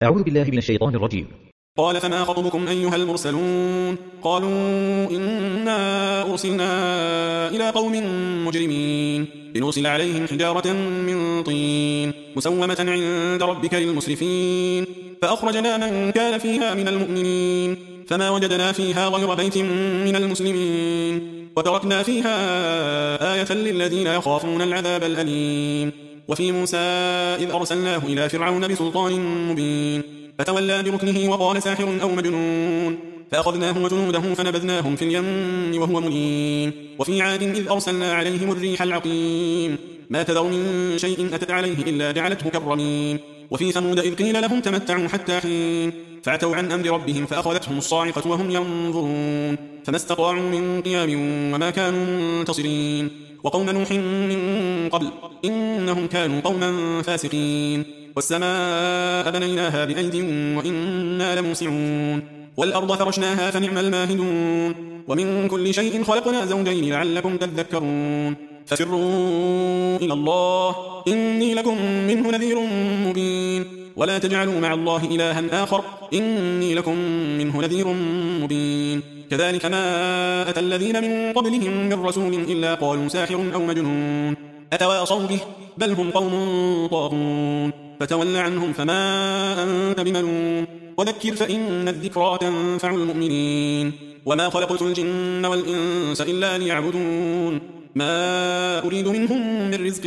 أعوذ بالله من الشيطان الرجيم. قال فما خطبكم أيها المرسلون؟ قالوا إنا أرسلنا إلى قوم مجرمين لنرسل عليهم حجارة من طين مسومة عند ربك للمسرفين فأخرجنا من كان فيها من المؤمنين فما وجدنا فيها غير بيت من المسلمين وتركنا فيها آية للذين يخافون العذاب الأليم. وفي موسى إذ أرسلناه إلى فرعون بسلطان مبين فتولى بركنه وقال ساحر أو مجنون فأخذناه وجنوده فنبذناهم في اليم وهو مليم. وفي عاد إذ أرسلنا عليهم الريح العقيم ما تذر من شيء أتت عليه إلا جعلته كالرميم. وفي ثمود إذ قيل لهم تمتعوا حتى حين فعتوا عن أمر ربهم فأخذتهم الصاعقة وهم ينظرون فما استطاعوا من قيام وما كانوا منتصرين. وقوم نوح من قبل إنهم كانوا قوما فاسقين. والسماء بنيناها بأيد وإنا لموسعون والأرض فرشناها فنعم الماهدون ومن كل شيء خلقنا زوجين لعلكم تذكرون ففروا إلى الله إني لكم منه نذير مبين ولا تجعلوا مع الله إلها آخر إني لكم منه نذير مبين. كذلك ما أتى الذين من قبلهم من رسول إلا قالوا ساحر أو مجنون أتواصوا به بل هم قوم طاغون فتول عنهم فما أنت بملوم وذكر فإن الذكرى تنفع المؤمنين. وما خلقت الجن والإنس إلا ليعبدون ما أريد منهم من رزق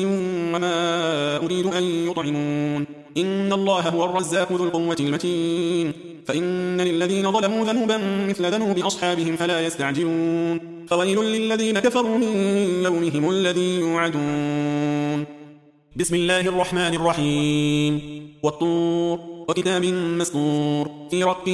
وما أريد أن يطعمون إن الله هو الرزاق ذو القوة المتين. فإن للذين ظلموا ذنوبا مثل ذنوب أصحابهم فلا يستعجلون فويل للذين كفروا من يومهم الذي يوعدون. بسم الله الرحمن الرحيم. والطور وكتاب مسطور في رق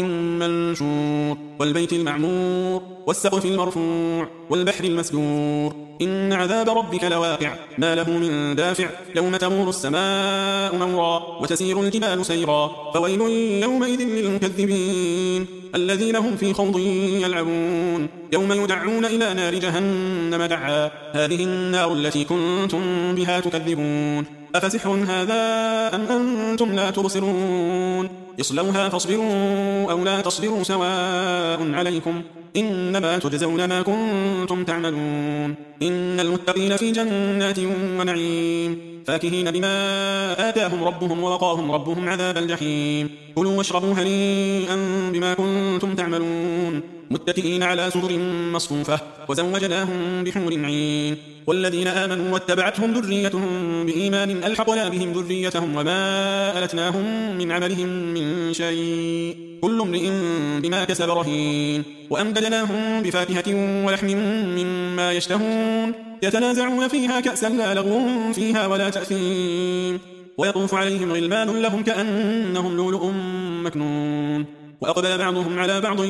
منشور والبيت المعمور والسقف المرفوع والبحر المسجور إن عذاب ربك لواقع ما له من دافع يوم تمور السماء مورا وتسير الجبال سيرا فويل يومئذ للمكذبين الذين هم في خوض يلعبون يوم يدعون إلى نار جهنم دعا هذه النار التي كنتم بها تكذبون أفسحر هذا أم أنتم لا تبصرون اصلوها فاصبروا أو لا تصبروا سواء عليكم إنما تجزون ما كنتم تعملون إن المتقين في جنات ونعيم فاكهين بما آتاهم ربهم ووقاهم ربهم عذاب الجحيم كلوا واشربوا هنيئا بما كنتم تعملون متكئين على سرر مصفوفة وزوجناهم بحور عين والذين آمنوا واتبعتهم ذريتهم بإيمان ألحقنا بهم ذريتهم وما ألتناهم من عملهم من شيء كل امرئ بما كسب رهين وأمددناهم بفاكهة ولحم مما يشتهون يتنازعون فيها كأسا لا لغو فيها ولا تأثيم ويطوف عليهم غلمان لهم كأنهم لؤلؤ مكنون وأقبل بعضهم على بعض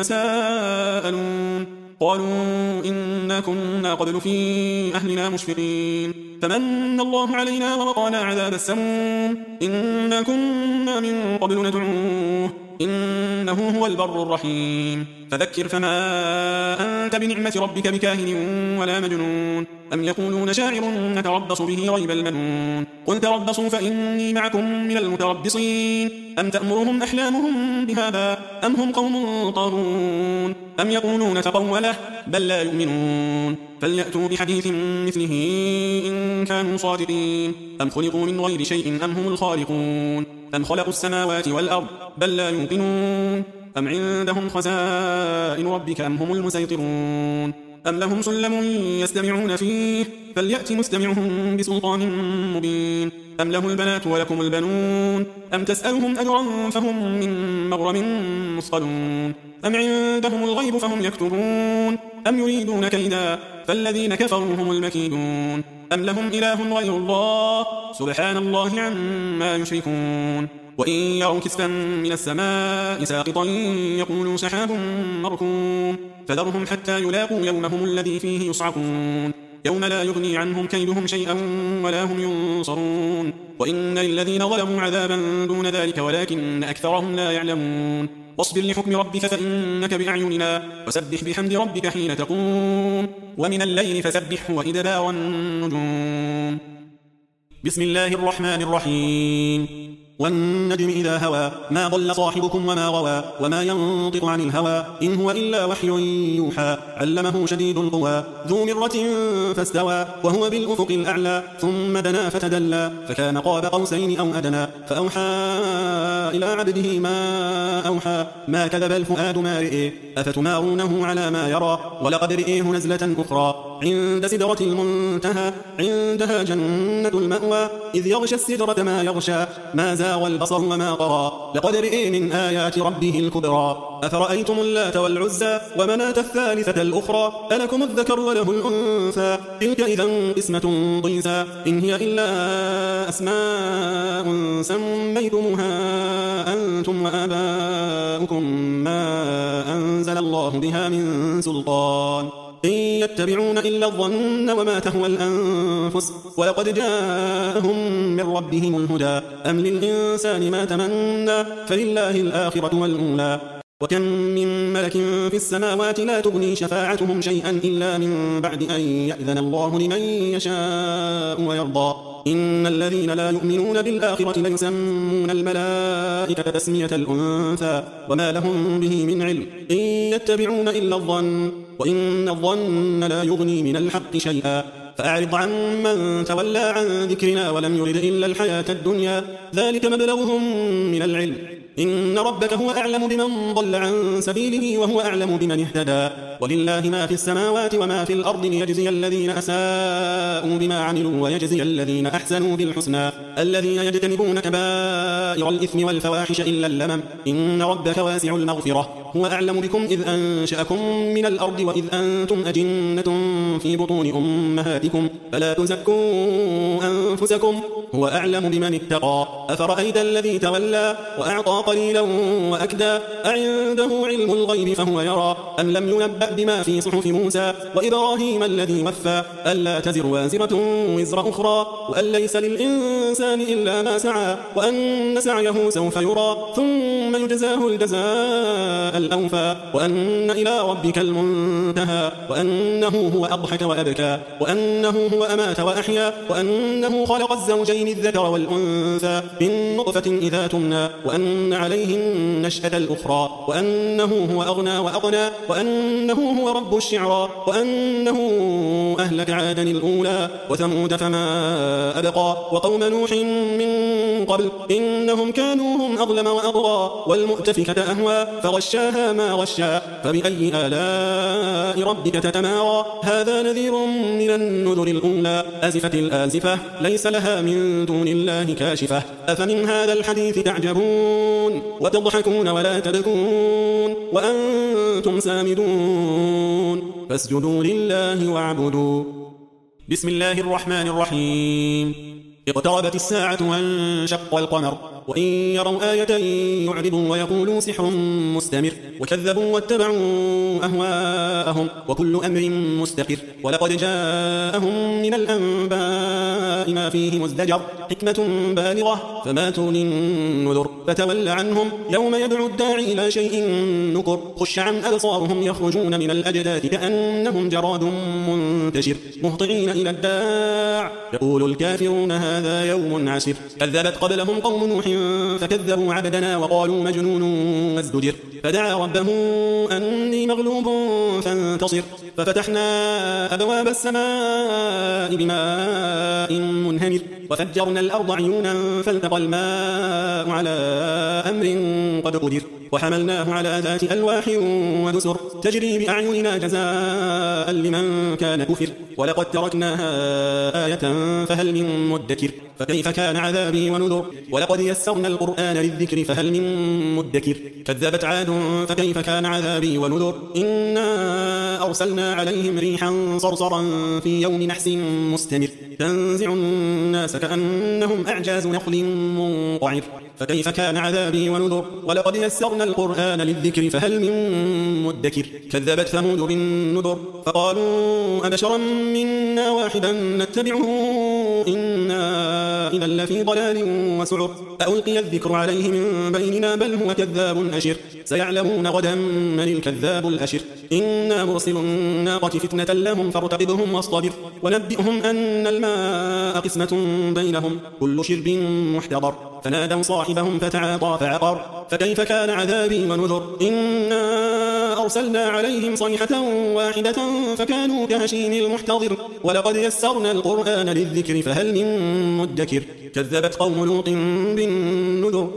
يتساءلون قالوا إنا كنا قبل في أهلنا مشفقين فمن الله علينا ووقانا عذاب السموم إنا كنا من قبل ندعوه إنه هو البر الرحيم فذكر فما أنت بنعمة ربك بكاهن ولا مجنون أم يقولون شاعر نتربص به ريب المنون قل تربصوا فإني معكم من المتربصين أم تأمرهم أحلامهم بهذا أم هم قوم طاغون أم يقولون تقوله بل لا يؤمنون فليأتوا بحديث مثله إن كانوا صادقين أم خلقوا من غير شيء أم هم الخالقون أم خلقوا السماوات والأرض بل لا يوقنون أم عندهم خزائن ربك أم هم المسيطرون أم لهم سلم يستمعون فيه فليأت مستمعهم بسلطان مبين أم له البنات ولكم البنون أم تسألهم أجرا فهم من مغرم مثقلون أم عندهم الغيب فهم يكتبون أم يريدون كيدا فالذين كفروا هم المكيدون أم لهم إله غير الله سبحان الله عما يشركون وإن يروا كسفا من السماء ساقطا يقولوا سحاب مركوم فذرهم حتى يلاقوا يومهم الذي فيه يصعقون يوم لا يغني عنهم كيدهم شيئا ولا هم ينصرون وإن للذين ظلموا عذابا دون ذلك ولكن أكثرهم لا يعلمون واصبر لحكم ربك فإنك بأعيننا وسبح بحمد ربك حين تقوم ومن الليل فسبحه وإدبار النجوم. بسم الله الرحمن الرحيم. والنجم إذا هوى ما ضل صاحبكم وما غوى وما ينطق عن الهوى إن هو إلا وحي يوحى علمه شديد القوى ذو مرة فاستوى وهو بالأفق الأعلى ثم دنا فتدلى فكان قاب قوسين أو أدنى فأوحى إلى عبده ما أوحى ما كذب الفؤاد ما رئه أفتمارونه على ما يرى ولقد رئيه نزلة أخرى عند سدرة المنتهى عندها جنة المأوى إذ يغشى السدرة ما يغشى ما زاغ البصر وما طغى لقد رئي من آيات ربه الكبرى أفرأيتم اللات والعزى ومناة الثالثة الأخرى ألكم الذكر وله الأنثى تلك إذا قسمة ضيزى إن هي إلا أسماء سميتموها أنتم وآباؤكم ما أنزل الله بها من سلطان إن يتبعون إلا الظن وما تهوى الأنفس ولقد جاءهم من ربهم الهدى أم للإنسان ما تمنى فلله الآخرة والأولى وكم من ملك في السماوات لا تغني شفاعتهم شيئا إلا من بعد أن يأذن الله لمن يشاء ويرضى إن الذين لا يؤمنون بالآخرة ليسمون الملائكة تسمية الأنثى وما لهم به من علم إن يتبعون إلا الظن وإن الظن لا يغني من الحق شيئا فأعرض عن من تولى عن ذكرنا ولم يرد إلا الحياة الدنيا ذلك مبلغهم من العلم إن ربك هو أعلم بمن ضل عن سبيله وهو أعلم بمن اهتدى ولله ما في السماوات وما في الأرض ليجزي الذين أساءوا بما عملوا ويجزي الذين أحسنوا بالحسنى الذين يجتنبون كبائر الإثم والفواحش إلا اللمم إن ربك واسع المغفرة هو أعلم بكم إذ أنشأكم من الأرض وإذ أنتم أجنة في بطون أمهاتكم فلا تزكوا أنفسكم هو أعلم بمن اتقى أفرأيت الذي تولى وأعطى قليلا وأكدى أعنده علم الغيب فهو يرى أم لم ينبأ بما في صحف موسى وإبراهيم الذي وفى ألا تزر وازرة وزر أخرى وأن ليس للإنسان إلا ما سعى وأن سعيه سوف يرى ثم يجزاه الجزاء الأوفى وأن إلى ربك المنتهى وأنه هو أضحك وأبكى وأنه هو أمات وأحيا وأنه خلق الزوجين الذكر والأنثى من نطفة إذا تمنى وأن عليه النشأة الأخرى وأنه هو أغنى وأقنى وأنه هو رب الشعرى وأنه أهلك عادا الأولى وثمود فما أبقى وقوم نوح من قبل إنهم كانوا هم أظلم وأطغى والمؤتفكة أهوى فغشاها ما غشا فبأي آلاء ربك تتمارى هذا نذير من النذر الأولى أزفت الآزفة ليس لها من دون الله كاشفة أفمن هذا الحديث تعجبون وتضحكون ولا تبكون وأنتم سامدون فاسجدوا لله واعبدوا بسم الله الرحمن الرحيم اقتربت الساعة وانشق القمر وإن يروا آية يعرضوا ويقولوا سحر مستمر وكذبوا واتبعوا أهواءهم وكل أمر مستقر ولقد جاءهم من الأنباء ما فيه مزدجر حكمة بالغة فما تغني النذر فتول عنهم يوم يدعو الداعي إلى شيء نكر خش عن أبصارهم يخرجون من الأجداث كأنهم جراد منتشر مهطعين إلى الداع يقول الكافرون هذا يوم عسر كذبت قبلهم قوم نوح فكذبوا عبدنا وقالوا مجنون وازدجر فدعا ربه أني مغلوب فانتصر ففتحنا أبواب السماء بماء منهمر وفجرنا الأرض عيونا فالتقى الماء على أمر قد قدر وحملناه على ذات ألواح ودسر تجري بأعيننا جزاء لمن كان كفر ولقد تركناها آية فهل من مدكر فكيف كان عذابي ونذر ولقد يسرنا القرآن للذكر فهل من مدكر كذبت عاد فكيف كان عذابي ونذر إنا أرسلنا عليهم ريحا صرصرا في يوم نحس مستمر تنزع الناس كأنهم أعجاز نخل منقعر فكيف كان عذابي ونذر ولقد يسرنا القرآن للذكر فهل من مدكر كذبت ثمود بالنذر فقالوا أبشرا منا واحدا نتبعه إنا إذا لفي ضلال وسعر ألقي الذكر عليه من بيننا بل هو كذاب أشر سيعلمون غدا من الكذاب الأشر إنا مرسل الناقة فتنة لهم فارتقبهم واصطبر ونبئهم أن الماء قسمة بينهم كل شرب محتضر فنادوا صاحبهم فتعاطى فعقر فكيف كان عذابي ونذر إنا أرسلنا عليهم صيحة واحدة فكانوا كهشيم المحتضر ولقد يسرنا القرآن للذكر فهل من مدكر كذبت قوم لوط بالنذر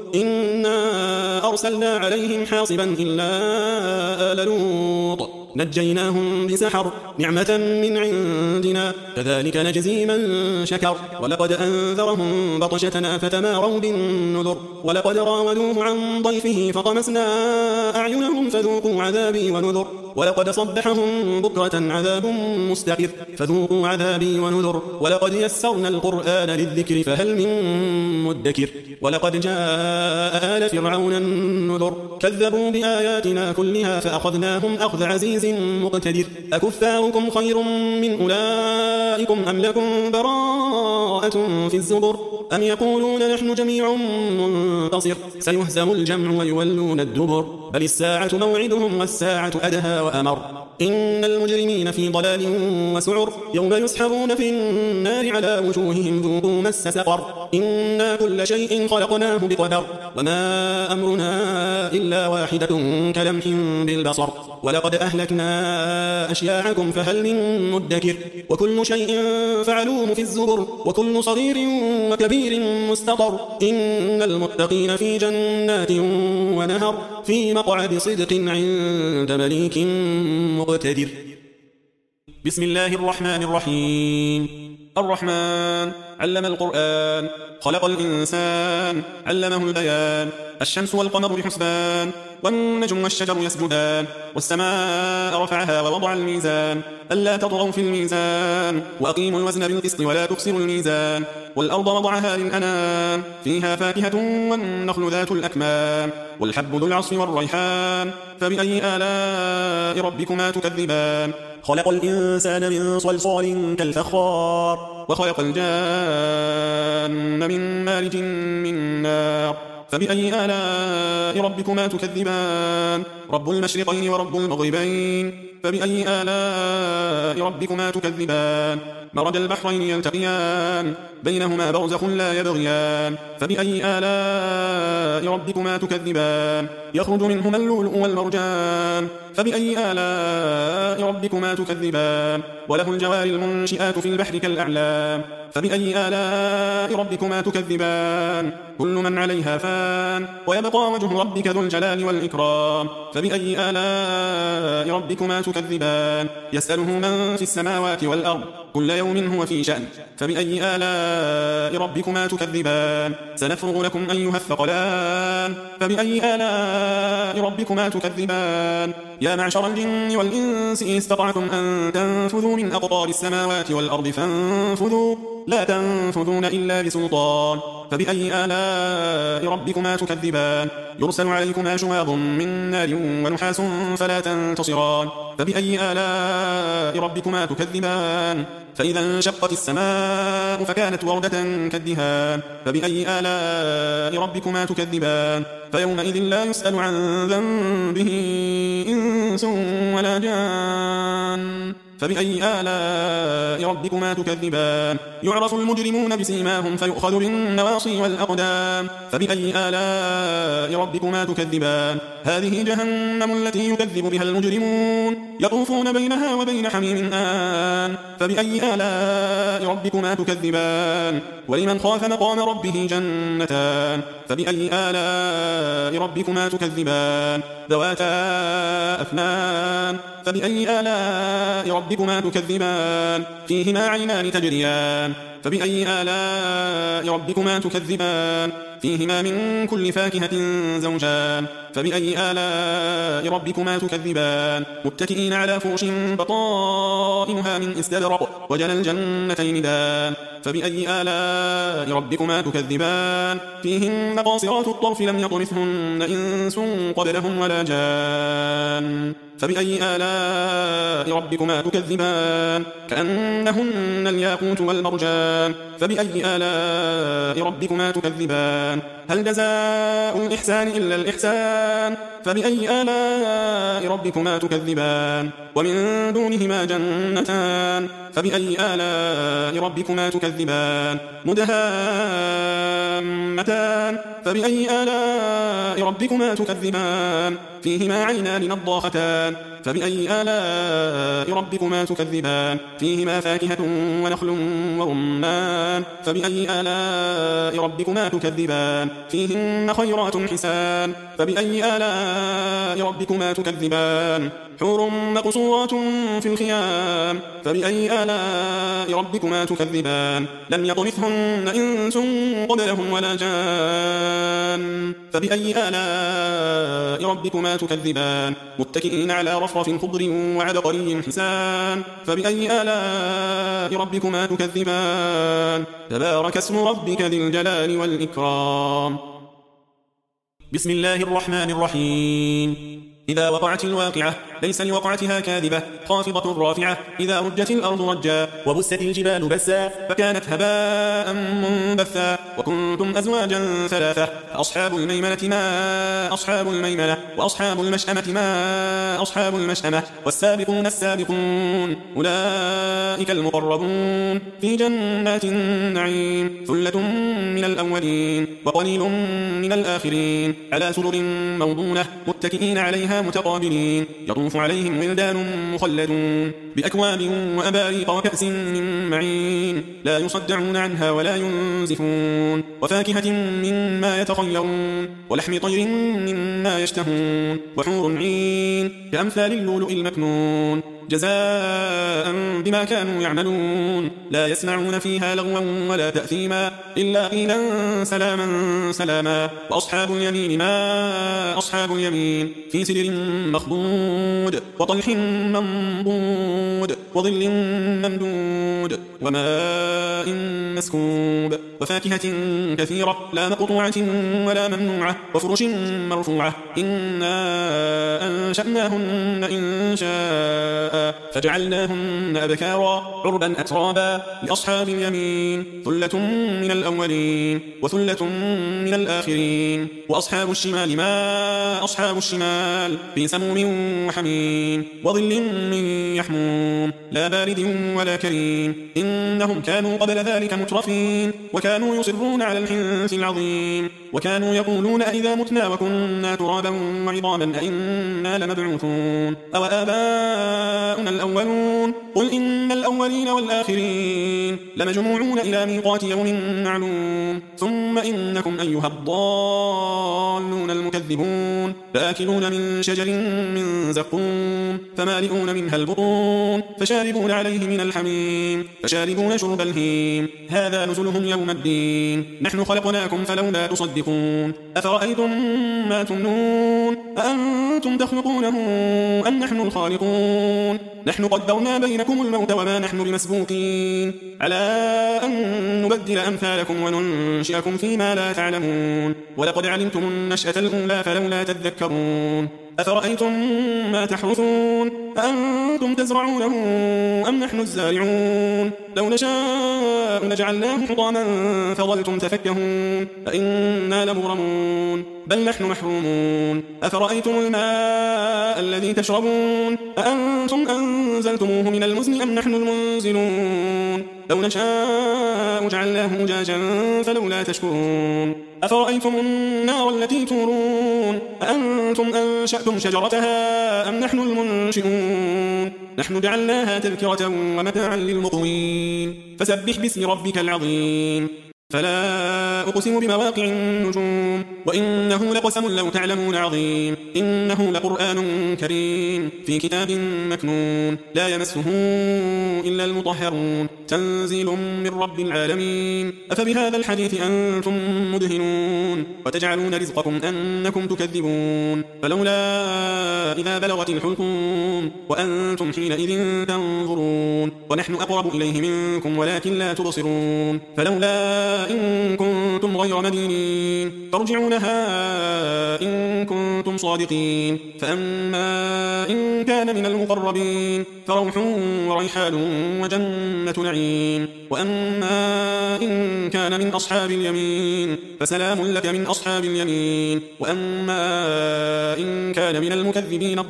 إنا أرسلنا عليهم حاصبا إلا آل لوط نجيناهم بسحر نعمة من عندنا كذلك نجزي من شكر ولقد أنذرهم بطشتنا فتماروا بالنذر ولقد راودوه عن ضيفه فطمسنا أعينهم فذوقوا عذابي ونذر ولقد صبحهم بكرة عذاب مستقر فذوقوا عذابي ونذر ولقد يسرنا القرآن للذكر فهل من مدكر ولقد جاء آل فرعون النذر كذبوا بآياتنا كلها فأخذناهم أخذ عزيز مقتدر أكفاركم خير من أولئكم أم لكم براءة في الزبر أم يقولون نحن جميع منتصر سيهزم الجمع ويولون الدبر بل الساعة موعدهم والساعة أدهى وأمر إن المجرمين في ضلال وسعر يوم يسحبون في النار على وجوههم ذوقوا مس سقر إنا كل شيء خلقناه بقدر وما أمرنا إلا واحدة كلمح بالبصر ولقد أهلكنا أشياعكم فهل من مدكر وكل شيء فعلوه في الزبر وكل صغير وكبير مستطر إن المتقين في جنات ونهر في مقعد صدق عند مليك مقتدر بسم الله الرحمن الرحيم الرحمن علم القرآن خلق الإنسان علمه البيان الشمس والقمر بحسبان والنجم والشجر يسجدان والسماء رفعها ووضع الميزان ألا تطغوا في الميزان وأقيموا الوزن بالقسط ولا تخسروا الميزان والأرض وضعها للأنام فيها فاكهة والنخل ذات الأكمام والحب ذو العصف والريحان فبأي آلاء ربكما تكذبان خلق الإنسان من صلصال كالفخار وخلق الجان من مارج من نار فبأي آلاء ربكما تكذبان رب المشرقين ورب المغربين فبأي آلاء ربكما تكذبان مرج البحرين يلتقيان بينهما برزخ لا يبغيان فبأي آلاء ربكما تكذبان يخرج منهما اللؤلؤ والمرجان فبأي آلاء ربكما تكذبان وله الجوار المنشئات في البحر كالأعلام فبأي آلاء ربكما تكذبان كل من عليها فان ويبقى وجه ربك ذو الجلال والإكرام فبأي آلاء ربكما تكذبان يسأله من في السماوات والأرض كل يوم هو في شأن فبأي آلاء ربكما تكذبان سنفرغ لكم أيها الثقلان فبأي آلاء ربكما تكذبان يا معشر الجن والإنس إن استطعتم أن تنفذوا من أقطار السماوات والأرض فانفذوا لا تنفذون إلا بسلطان فبأي آلاء ربكما تكذبان يرسل عليكما شواظ من نار ونحاس فلا تنتصران فبأي آلاء ربكما تكذبان فإذا انشقت السماء فكانت وردة كالدهان فبأي آلاء ربكما تكذبان فيومئذ لا يسأل عن ذنبه إنس ولا جان فبأي آلاء ربكما تكذبان يعرف المجرمون بسيماهم فيؤخذ بالنواصي والأقدام فبأي آلاء ربكما تكذبان هذه جهنم التي يكذب بها المجرمون يطوفون بينها وبين حميم آن فبأي آلاء ربكما تكذبان ولمن خاف مقام ربه جنتان فبأي آلاء ربكما تكذبان ذواتا أفنان فبأي آلاء ربكما تكذبان فيهما عينان تجريان فبأي آلاء ربكما تكذبان فيهما من كل فاكهة زوجان فبأي آلاء ربكما تكذبان متكئين على فرش بطائنها من استبرق وجنى الجنتين دان فبأي آلاء ربكما تكذبان فيهن قاصرات الطرف لم يطمثهن إنس قبلهم ولا جان فبأي آلاء ربكما تكذبان كأنهن الياقوت والمرجان فبأي آلاء ربكما تكذبان هل جزاء الإحسان إلا الإحسان فبأي آلاء ربكما تكذبان ومن دونهما جنتان فبأي آلاء ربكما تكذبان مدهامتان فبأي آلاء ربكما تكذبان فيهما عينان نضاختان فبأي آلاء ربكما تكذبان فيهما فاكهة ونخل ورمان فبأي آلاء ربكما تكذبان فيهن خيرات حسان فبأي آلاء ربكما تكذبان حور مقصورات في الخيام فبأي آلاء ربكما تكذبان لم يطمثهن إنس قبلهم ولا جان فبأي آلاء ربكما تكذبان متكئين على رفرف خضر وعبقري حسان فبأي آلاء ربكما تكذبان تبارك اسم ربك ذي الجلال والإكرام بسم الله الرحمن الرحيم إذا وقعت الواقعة ليس لوقعتها كاذبة خافضة رافعة إذا رجت الأرض رجا وبست الجبال بسا فكانت هباء منبثا وكنتم أزواجا ثلاثة أصحاب الميمنة ما أصحاب الميمنة وأصحاب المشأمة ما أصحاب المشأمة والسابقون السابقون أولئك المقربون في جنات النعيم ثلة من الأولين وقليل من الآخرين على سرر موضونة متكئين عليها متقابلين يطوف عليهم ولدان مخلدون بأكواب وأباريق وكأس من معين لا يصدعون عنها ولا ينزفون وفاكهة مما يتخيرون ولحم طير مما يشتهون وحور عين كأمثال اللؤلؤ المكنون جزاء بما كانوا يعملون لا يسمعون فيها لغوا ولا تأثيما إلا قيلا سلاما سلاما وأصحاب اليمين ما أصحاب اليمين في سدر مخضود وطلح منضود وظل ممدود وماء مسكوب وفاكهة كثيرة لا مقطوعة ولا ممنوعة وفرش مرفوعة إنا أنشأناهن إن شاء فجعلناهن أبكارا عربا أترابا لأصحاب اليمين ثلة من الأولين وثلة من الآخرين وأصحاب الشمال ما أصحاب الشمال في سموم وحميم وظل من يحموم لا بارد ولا كريم إنهم كانوا قبل ذلك مترفين وكانوا يصرون على الحنث العظيم وكانوا يقولون أئذا متنا وكنا ترابا وعظاما أئنا لمبعوثون أو آباؤنا الأولون قل إن الأولين والآخرين لمجموعون إلى ميقات يوم معلوم ثم إنكم أيها الضالون المكذبون لآكلون من شجر من زقوم فمالئون منها البطون فشاربون عليه من الحميم فشاربون شرب الهيم هذا نزلهم يوم الدين نحن خلقناكم فلولا تصدقون أفرأيتم ما تمنون أأنتم تخلقونه أم نحن الخالقون نحن قدرنا بينكم الموت وما نحن بمسبوقين على أن نبدل أمثالكم وننشئكم فيما لا تعلمون ولقد علمتم النشأة الأولى فلولا تذكرون أفرأيتم ما تحرثون أأنتم تزرعونه أم نحن الزارعون لو نشاء لجعلناه حطاما فظلتم تفكهون فإنا لمغرمون بل نحن محرومون أفرأيتم الماء الذي تشربون أأنتم أنزلتموه من المزن أم نحن المنزلون لو نشاء جعلناه أجاجا فلولا تشكرون أفرأيتم النار التي تورون أأنتم أنشأتم شجرتها أم نحن المنشئون نحن جعلناها تذكرة ومتاعا للمقوين فسبح باسم ربك العظيم فلا أقسم بمواقع النجوم وإنه لقسم لو تعلمون عظيم إنه لقرآن كريم في كتاب مكنون لا يمسه إلا المطهرون تنزيل من رب العالمين أفبهذا الحديث أنتم مدهنون وتجعلون رزقكم أنكم تكذبون فلولا إذا بلغت الحلقوم وأنتم حينئذ تنظرون ونحن أقرب إليه منكم ولكن لا تبصرون فلولا إن كنتم غير مدينين ترجعونها إن كنتم كنتم صادقين. فأما إن كان من المقربين فروح وريحان وجنة نعيم. وأما إن كان من أصحاب اليمين فسلام لك من أصحاب اليمين. وأما إن كان من المكذبين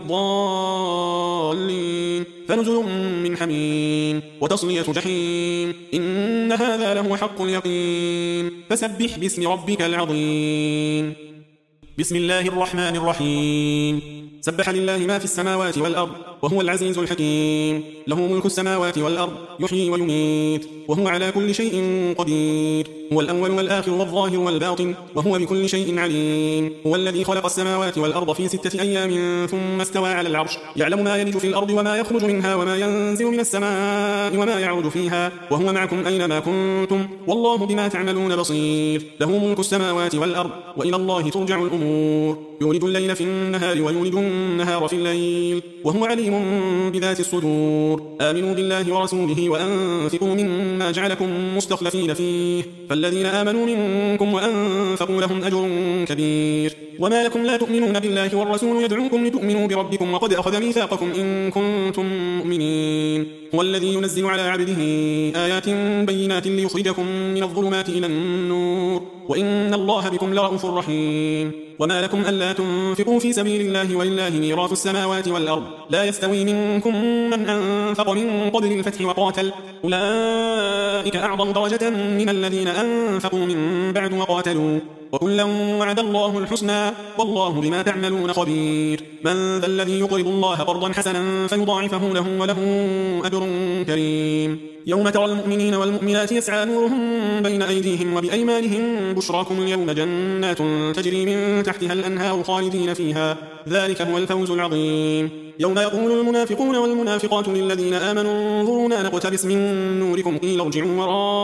الضالين فنزل من حميم وتصلية جحيم. إن هذا لهو حق اليقين. فسبح باسم ربك العظيم. بسم الله الرحمن الرحيم. سبح لله ما في السماوات والأرض وهو العزيز الحكيم. له ملك السماوات والأرض يحيي ويميت وهو على كل شيء قدير. هو الأول والآخر والظاهر والباطن وهو بكل شيء عليم. هو الذي خلق السماوات والأرض في 6 أيام ثم استوى على العرش يعلم ما يلج في الأرض وما يخرج منها وما ينزل من السماء وما يعود فيها وهو معكم أينما كنتم والله بما تعملون بصير. له ملك السماوات والأرض وإلى الله ترجع الأمور. يولد الليل في النهار ويولد النهار في الليل وهو عليم بذات الصدور. آمنوا بالله ورسوله وأنفقوا مما جعلكم مستخلفين فيه فالذين آمنوا منكم وأنفقوا لهم أجر كبير. وما لكم لا تؤمنون بالله والرسول يدعوكم لتؤمنوا بربكم وقد أخذ ميثاقكم إن كنتم مؤمنين. هو الذي ينزل على عبده آيات بينات ليخرجكم من الظلمات إلى النور وإن الله بكم لرءوف رحيم. وما لكم ألا تنفقوا في سبيل الله ولله ميراث السماوات والأرض لا يستوي منكم من أنفق من قبل الفتح وقاتل أولئك أعظم درجة من الذين أنفقوا من بعد وقاتلوا وكلا وعد الله الحسنى والله بما تعملون خبير. من ذا الذي يقرض الله قرضا حسنا فيضاعفه له وله أجر كريم. يوم ترى المؤمنين والمؤمنات يسعى نورهم بين أيديهم وبأيمانهم بشراكم اليوم جنات تجري من تحتها الأنهار خالدين فيها ذلك هو الفوز العظيم. يوم يقول المنافقون والمنافقات للذين آمنوا انظرونا نقتبس من نوركم قيل ارجعوا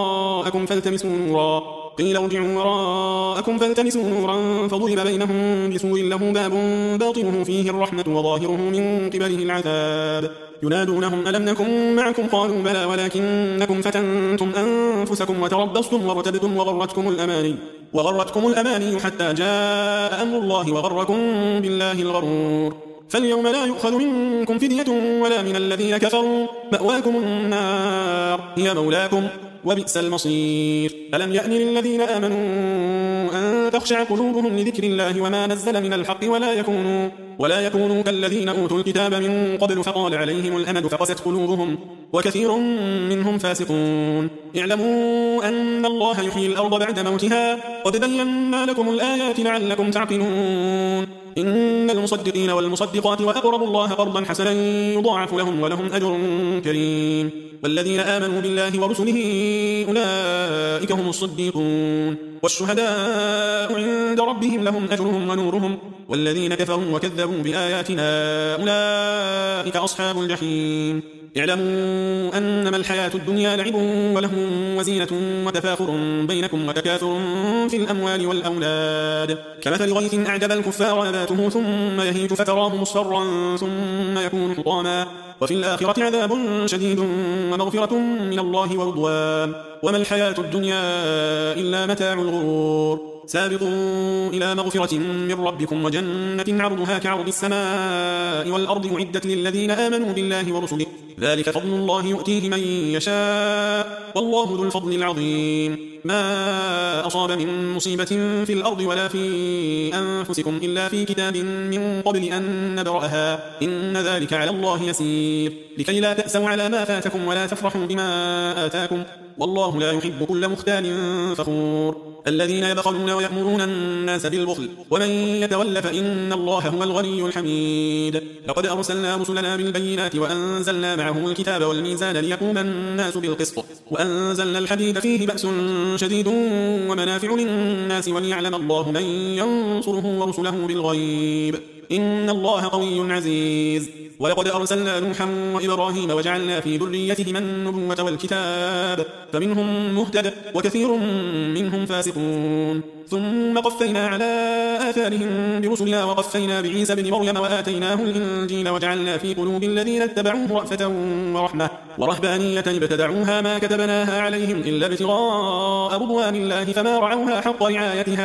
وراءكم فالتمسوا نورا فضرب بينهم بسور له باب باطنه فيه الرحمة وظاهره من قبله العذاب. ينادونهم ألم نكن معكم قالوا بلى ولكنكم فتنتم أنفسكم وتربصتم وارتبتم وغرتكم الأماني حتى جاء أمر الله وغركم بالله الغرور. فاليوم لا يؤخذ منكم فدية ولا من الذين كفروا مأواكم النار هي مولاكم وبئس المصير. ألم يأن للذين آمنوا أن تخشع قلوبهم لذكر الله وما نزل من الحق ولا يكونوا كالذين أوتوا الكتاب من قبل فطال عليهم الأمد فقست قلوبهم وكثير منهم فاسقون. اعلموا أن الله يحيي الأرض بعد موتها قد بينا لكم الآيات لعلكم تعقلون. إن المصدقين والمصدقات وأقرضوا الله قرضا حسنا يضاعف لهم ولهم أجر كريم. والذين آمنوا بالله ورسله أولئك هم الصديقون والشهداء عند ربهم لهم أجرهم ونورهم والذين كفروا وكذبوا بآياتنا أولئك أصحاب الجحيم. اعلموا أنما الحياة الدنيا لعب ولهو وزينة وتفاخر بينكم وتكاثر في الأموال والأولاد كمثل غيث أعجب الكفار نباته ثم يهيج فتراه مصفرا ثم يكون حطاما وفي الآخرة عذاب شديد ومغفرة من الله ورضوان وما الحياة الدنيا إلا متاع الغرور. سابقوا إلى مغفرة من ربكم وجنة عرضها كعرض السماء والأرض أعدت للذين آمنوا بالله ورسله ذلك فضل الله يؤتيه من يشاء والله ذو الفضل العظيم. ما أصاب من مصيبة في الأرض ولا في أنفسكم إلا في كتاب من قبل أن نبرأها إن ذلك على الله يسير لكي لا تأسوا على ما فاتكم ولا تفرحوا بما آتاكم والله لا يحب كل مختال فخور. الذين يبخلون ويأمرون الناس بالبخل ومن يتول فإن الله هو الغني الحميد. لقد أرسلنا رسلنا بالبينات وأنزلنا معهم الكتاب والميزان ليقوم الناس بالقسط وأنزلنا الحديد فيه بأس شديد ومنافع للناس وليعلم الله من ينصره ورسله بالغيب إن الله قوي عزيز. ولقد أرسلنا نوحا وإبراهيم وجعلنا في ذريتهما النبوة والكتاب فمنهم مهتد وكثير منهم فاسقون. ثم قفينا على آثارهم برسلنا وقفينا بعيسى ابن مريم وآتيناه الإنجيل وجعلنا في قلوب الذين اتبعوه رأفة ورحمة ورهبانية ابتدعوها ما كتبناها عليهم إلا ابتغاء رضوان الله فما رعوها حق رعايتها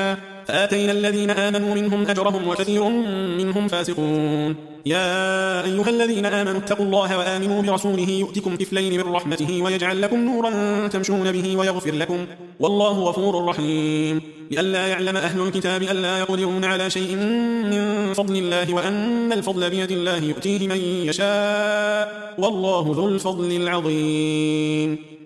فآتينا الذين آمنوا منهم أجرهم وكثير منهم فاسقون. يا أيها الذين آمنوا اتقوا الله وآمنوا برسوله يؤتكم كفلين من رحمته ويجعل لكم نورا تمشون به ويغفر لكم والله غفور رحيم. لئلا يعلم أهل الكتاب ألا يقدرون على شيء من فضل الله وأن الفضل بيد الله يؤتيه من يشاء والله ذو الفضل العظيم.